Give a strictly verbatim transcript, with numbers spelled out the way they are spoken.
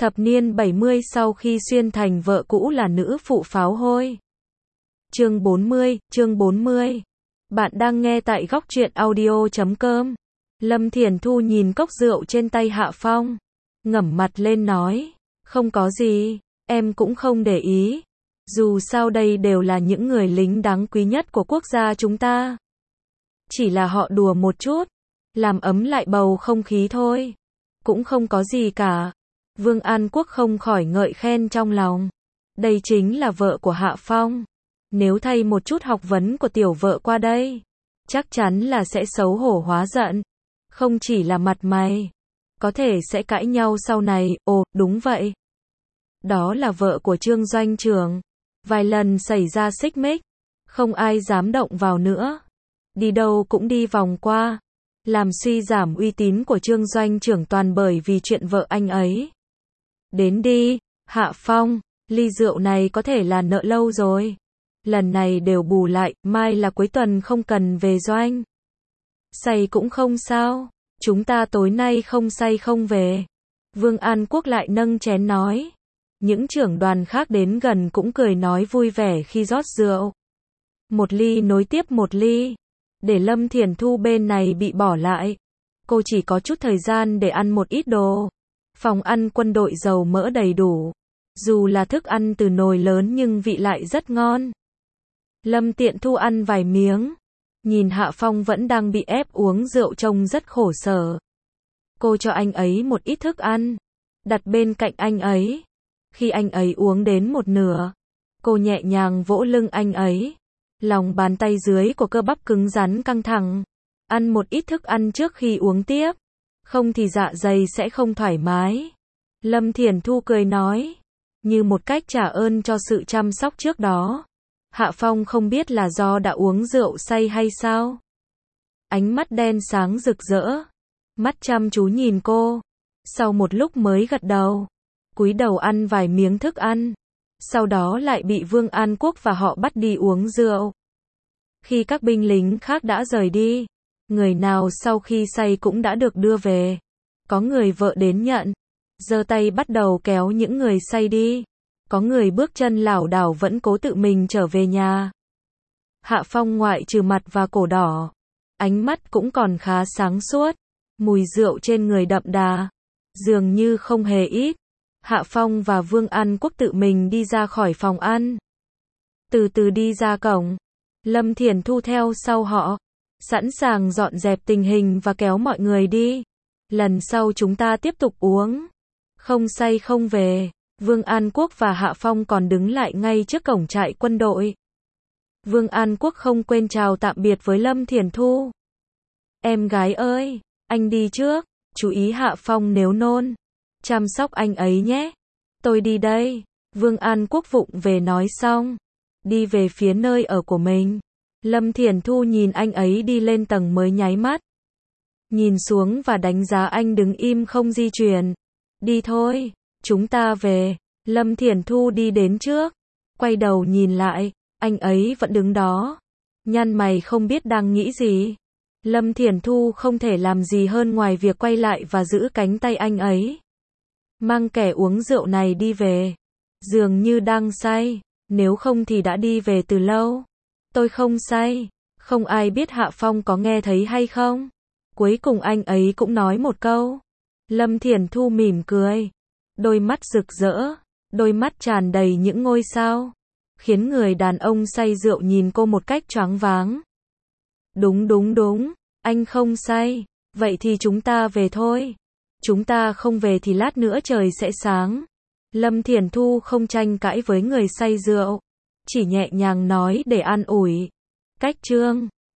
Thập niên bảy mươi sau khi xuyên thành vợ cũ là nữ phụ pháo hôi. Chương bốn mươi, chương bốn mươi. Bạn đang nghe tại góc truyện audio chấm com. Lâm Thiền Thu nhìn cốc rượu trên tay Hạ Phong, ngẩng mặt lên nói, không có gì, em cũng không để ý. Dù sao đây đều là những người lính đáng quý nhất của quốc gia chúng ta. Chỉ là họ đùa một chút, làm ấm lại bầu không khí thôi. Cũng không có gì cả. Vương An Quốc không khỏi ngợi khen trong lòng. Đây chính là vợ của Hạ Phong. Nếu thay một chút học vấn của tiểu vợ qua đây, chắc chắn là sẽ xấu hổ hóa giận. Không chỉ là mặt mày, có thể sẽ cãi nhau sau này. Ồ, đúng vậy. Đó là vợ của Trương Doanh trưởng. Vài lần xảy ra xích mích, không ai dám động vào nữa. Đi đâu cũng đi vòng qua, làm suy giảm uy tín của Trương Doanh trưởng toàn bởi vì chuyện vợ anh ấy. Đến đi, Hạ Phong, ly rượu này có thể là nợ lâu rồi. Lần này đều bù lại, mai là cuối tuần không cần về doanh. Say cũng không sao, chúng ta tối nay không say không về. Vương An Quốc lại nâng chén nói. Những trưởng đoàn khác đến gần cũng cười nói vui vẻ khi rót rượu. Một ly nối tiếp một ly. Để Lâm Thiền Thu bên này bị bỏ lại. Cô chỉ có chút thời gian để ăn một ít đồ. Phòng ăn quân đội dầu mỡ đầy đủ. Dù là thức ăn từ nồi lớn nhưng vị lại rất ngon. Lâm Tiện Thu ăn vài miếng. Nhìn Hạ Phong vẫn đang bị ép uống rượu trông rất khổ sở. Cô cho anh ấy một ít thức ăn. Đặt bên cạnh anh ấy. Khi anh ấy uống đến một nửa, cô nhẹ nhàng vỗ lưng anh ấy. Lòng bàn tay dưới của cơ bắp cứng rắn căng thẳng. Ăn một ít thức ăn trước khi uống tiếp. Không thì dạ dày sẽ không thoải mái. Lâm Thiền Thu cười nói. Như một cách trả ơn cho sự chăm sóc trước đó. Hạ Phong không biết là do đã uống rượu say hay sao. Ánh mắt đen sáng rực rỡ. Mắt chăm chú nhìn cô. Sau một lúc mới gật đầu. Cúi đầu ăn vài miếng thức ăn. Sau đó lại bị Vương An Quốc và họ bắt đi uống rượu. Khi các binh lính khác đã rời đi, người nào sau khi say cũng đã được đưa về. Có người vợ đến nhận, giơ tay bắt đầu kéo những người say đi. Có người bước chân lảo đảo vẫn cố tự mình trở về nhà. Hạ Phong ngoại trừ mặt và cổ đỏ, ánh mắt cũng còn khá sáng suốt. Mùi rượu trên người đậm đà, dường như không hề ít. Hạ Phong và Vương An Quốc tự mình đi ra khỏi phòng ăn. Từ từ đi ra cổng. Lâm Thiền Thu theo sau họ. Sẵn sàng dọn dẹp tình hình và kéo mọi người đi. Lần sau chúng ta tiếp tục uống. Không say không về. Vương An Quốc và Hạ Phong còn đứng lại ngay trước cổng trại quân đội. Vương An Quốc không quên chào tạm biệt với Lâm Thiền Thu. Em gái ơi, anh đi trước. Chú ý Hạ Phong nếu nôn. Chăm sóc anh ấy nhé. Tôi đi đây. Vương An Quốc vụng về nói xong. Đi về phía nơi ở của mình. Lâm Thiền Thu nhìn anh ấy đi lên tầng mới nháy mắt. Nhìn xuống và đánh giá anh đứng im không di chuyển. Đi thôi, chúng ta về. Lâm Thiền Thu đi đến trước. Quay đầu nhìn lại, anh ấy vẫn đứng đó. Nhăn mày không biết đang nghĩ gì. Lâm Thiền Thu không thể làm gì hơn ngoài việc quay lại và giữ cánh tay anh ấy. Mang kẻ uống rượu này đi về. Dường như đang say, nếu không thì đã đi về từ lâu. Tôi không say. Không ai biết Hạ Phong có nghe thấy hay không. Cuối cùng anh ấy cũng nói một câu. Lâm Thiền Thu mỉm cười. Đôi mắt rực rỡ, đôi mắt tràn đầy những ngôi sao, khiến người đàn ông say rượu nhìn cô một cách choáng váng. Đúng đúng đúng, anh không say. Vậy thì chúng ta về thôi. Chúng ta không về thì lát nữa trời sẽ sáng. Lâm Thiền Thu không tranh cãi với người say rượu, chỉ nhẹ nhàng nói để an ủi. Cách chương